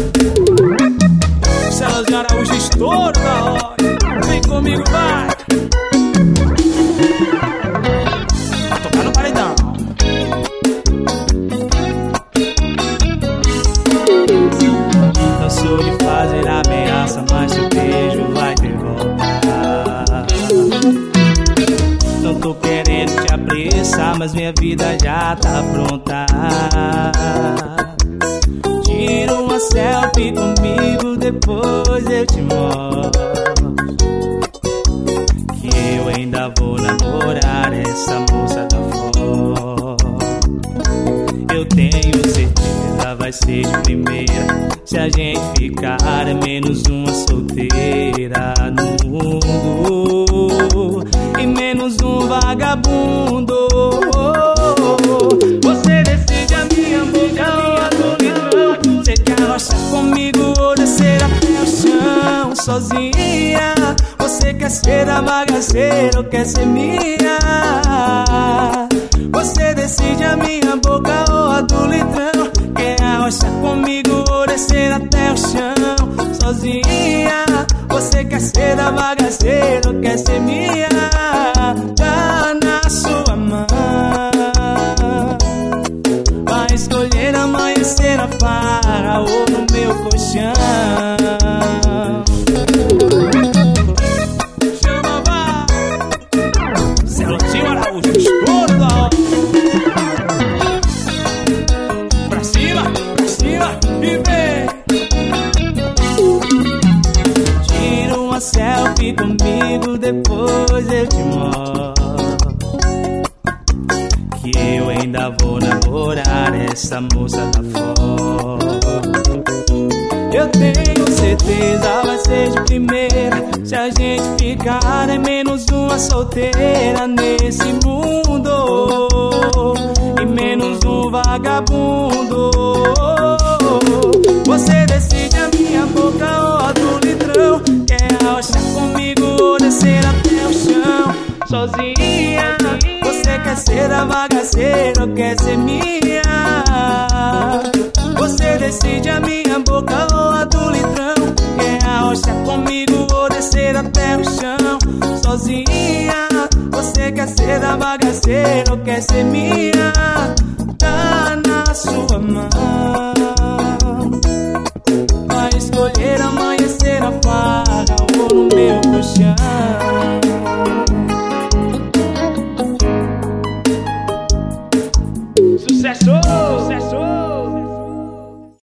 Celas de Araújo, estouro da hora. Vem comigo, vai. Vai tocar no paredão. Não sou de fazer ameaça, mas seu beijo vai ter volta. Não tô querendo te apressar, mas minha vida já tá pronta. Tira uma selfie comigo, depois eu te mostro que eu ainda vou namorar essa moça da foto. Eu tenho certeza, vai ser de primeira. Se a gente ficar, é menos uma solteira no mundo e menos um vagabundo. Você decide a minha boca ou a do litrão. Você quer arrochar comigo ou descer até o chão sozinha? Você quer ser da bagaceira ou quer ser minha? Você decide a minha boca ou a do litrão. Quer arrochar comigo ou descer até o chão sozinha? Você quer ser da bagaceira ou quer ser minha? Tá na sua mão. Vai escolher amanhecer na farra ou no meu colchão. Chama, vai. Celotinho Araújo, estouro da hora. Pra cima e vem. Tira uma selfie comigo, depois eu te mostro que eu ainda vou namorar essa moça da foto. Eu tenho certeza, vai ser de primeira. Se a gente ficar, é menos uma solteira nesse mundo e menos um vagabundo. Você decide a minha boca ou a do litrão. Quer arrochar comigo ou descer até o chão sozinha? Você quer ser a bagaceira ou quer ser minha? Você decide a minha boca ou a do litrão. Quer arrochar comigo ou descer até o chão sozinha? Você quer ser a bagaceira ou quer ser minha?